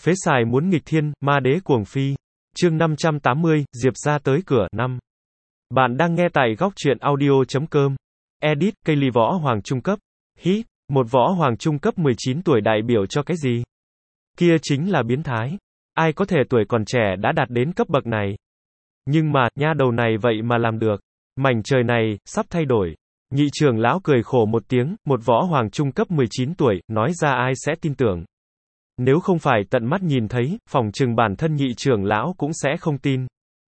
Phế xài muốn nghịch thiên, ma đế cuồng phi. Chương 580, Diệp ra tới cửa, 5. Bạn đang nghe tại góc truyện audio.com. Edit, cây ly võ hoàng trung cấp. Hít, một võ hoàng trung cấp 19 tuổi đại biểu cho cái gì? Kia chính là biến thái. Ai có thể tuổi còn trẻ đã đạt đến cấp bậc này? Nhưng mà, nha đầu này vậy mà làm được. Mảnh trời này, sắp thay đổi. Nhị trưởng lão cười khổ một tiếng, một võ hoàng trung cấp 19 tuổi, nói ra ai sẽ tin tưởng. Nếu không phải tận mắt nhìn thấy, phỏng chừng bản thân nhị trưởng lão cũng sẽ không tin.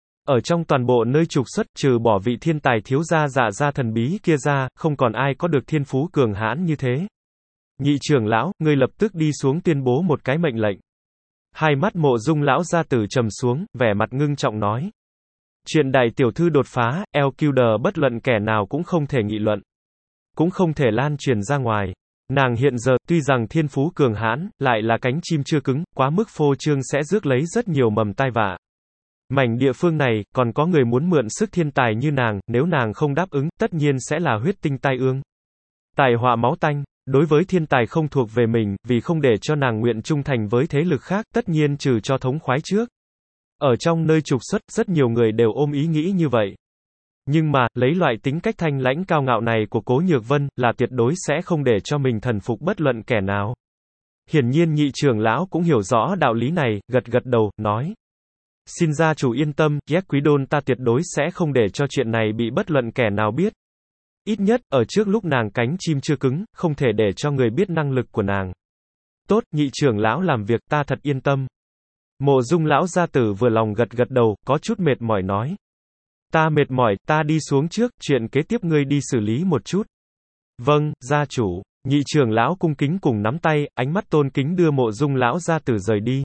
Ở trong toàn bộ nơi trục xuất, trừ bỏ vị thiên tài thiếu gia Dạ gia thần bí kia ra, không còn ai có được thiên phú cường hãn như thế. Nhị trưởng lão, ngươi lập tức đi xuống tuyên bố một cái mệnh lệnh. Hai mắt Mộ Dung lão gia tử trầm xuống, vẻ mặt ngưng trọng nói. Chuyện đại tiểu thư đột phá, LQD bất luận kẻ nào cũng không thể nghị luận. Cũng không thể lan truyền ra ngoài. Nàng hiện giờ, tuy rằng thiên phú cường hãn, lại là cánh chim chưa cứng, quá mức phô trương sẽ rước lấy rất nhiều mầm tai vạ. Mảnh địa phương này, còn có người muốn mượn sức thiên tài như nàng, nếu nàng không đáp ứng, tất nhiên sẽ là huyết tinh tai ương. Tai họa máu tanh, đối với thiên tài không thuộc về mình, vì không để cho nàng nguyện trung thành với thế lực khác, tất nhiên trừ cho thống khoái trước. Ở trong nơi trục xuất, rất nhiều người đều ôm ý nghĩ như vậy. Nhưng mà, lấy loại tính cách thanh lãnh cao ngạo này của Cố Nhược Vân, là tuyệt đối sẽ không để cho mình thần phục bất luận kẻ nào. Hiển nhiên nhị trưởng lão cũng hiểu rõ đạo lý này, gật gật đầu, nói. Xin gia chủ yên tâm, Yak Quý Đôn ta tuyệt đối sẽ không để cho chuyện này bị bất luận kẻ nào biết. Ít nhất, ở trước lúc nàng cánh chim chưa cứng, không thể để cho người biết năng lực của nàng. Tốt, nhị trưởng lão làm việc, ta thật yên tâm. Mộ Dung lão gia tử vừa lòng gật gật đầu, có chút mệt mỏi nói. Ta mệt mỏi, ta đi xuống trước, chuyện kế tiếp ngươi đi xử lý một chút. Vâng, gia chủ. Nhị trưởng lão cung kính cùng nắm tay, ánh mắt tôn kính đưa Mộ Dung lão gia tử rời đi.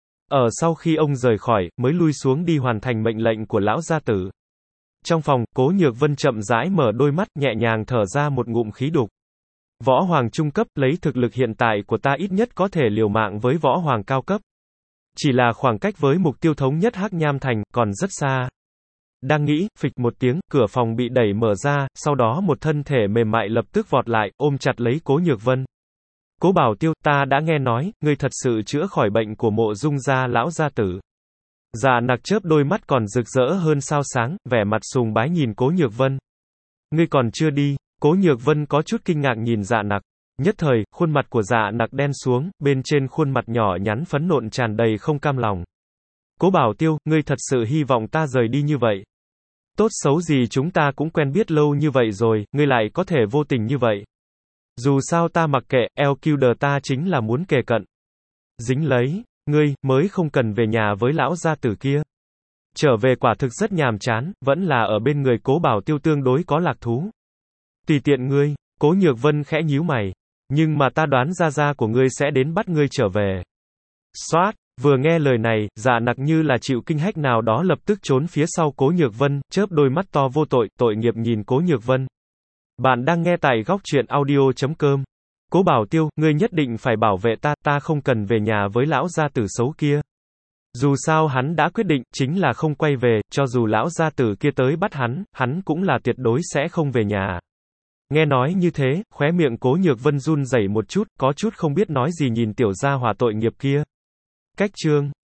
Ở sau khi ông rời khỏi, mới lui xuống đi hoàn thành mệnh lệnh của lão gia tử. Trong phòng, Cố Nhược Vân chậm rãi mở đôi mắt, nhẹ nhàng thở ra một ngụm khí đục. Võ hoàng trung cấp, lấy thực lực hiện tại của ta ít nhất có thể liều mạng với võ hoàng cao cấp. Chỉ là khoảng cách với mục tiêu thống nhất Hắc Nham Thành, còn rất xa. Đang nghĩ, phịch một tiếng, cửa phòng bị đẩy mở ra, sau đó một thân thể mềm mại lập tức vọt lại, ôm chặt lấy Cố Nhược Vân. Cố Bảo Tiêu, ta đã nghe nói, ngươi thật sự chữa khỏi bệnh của Mộ Dung gia lão gia tử. Dạ Nặc chớp đôi mắt còn rực rỡ hơn sao sáng, vẻ mặt sùng bái nhìn Cố Nhược Vân. Ngươi còn chưa đi? Cố Nhược Vân có chút kinh ngạc nhìn Dạ Nặc. Nhất thời, khuôn mặt của Dạ Nặc đen xuống, bên trên khuôn mặt nhỏ nhắn phấn nộn tràn đầy không cam lòng. Cố Bảo Tiêu, ngươi thật sự hy vọng ta rời đi như vậy? Tốt xấu gì chúng ta cũng quen biết lâu như vậy rồi, ngươi lại có thể vô tình như vậy. Dù sao ta mặc kệ, LQD ta chính là muốn kề cận. Dính lấy, ngươi, mới không cần về nhà với lão gia tử kia. Trở về quả thực rất nhàm chán, vẫn là ở bên người Cố Bảo Tiêu tương đối có lạc thú. Tùy tiện ngươi, Cố Nhược Vân khẽ nhíu mày. Nhưng mà ta đoán gia của ngươi sẽ đến bắt ngươi trở về. Xoát, vừa nghe lời này, Dạ Nặc như là chịu kinh hách nào đó lập tức trốn phía sau Cố Nhược Vân, chớp đôi mắt to vô tội, tội nghiệp nhìn Cố Nhược Vân. Bạn đang nghe tại góc truyện audio.com. Cố Bảo Tiêu, ngươi nhất định phải bảo vệ ta, ta không cần về nhà với lão gia tử xấu kia. Dù sao hắn đã quyết định, chính là không quay về, cho dù lão gia tử kia tới bắt hắn cũng là tuyệt đối sẽ không về nhà. Nghe nói như thế, khóe miệng Cố Nhược Vân run rẩy một chút, có chút không biết nói gì nhìn tiểu gia hỏa tội nghiệp kia. Cách chương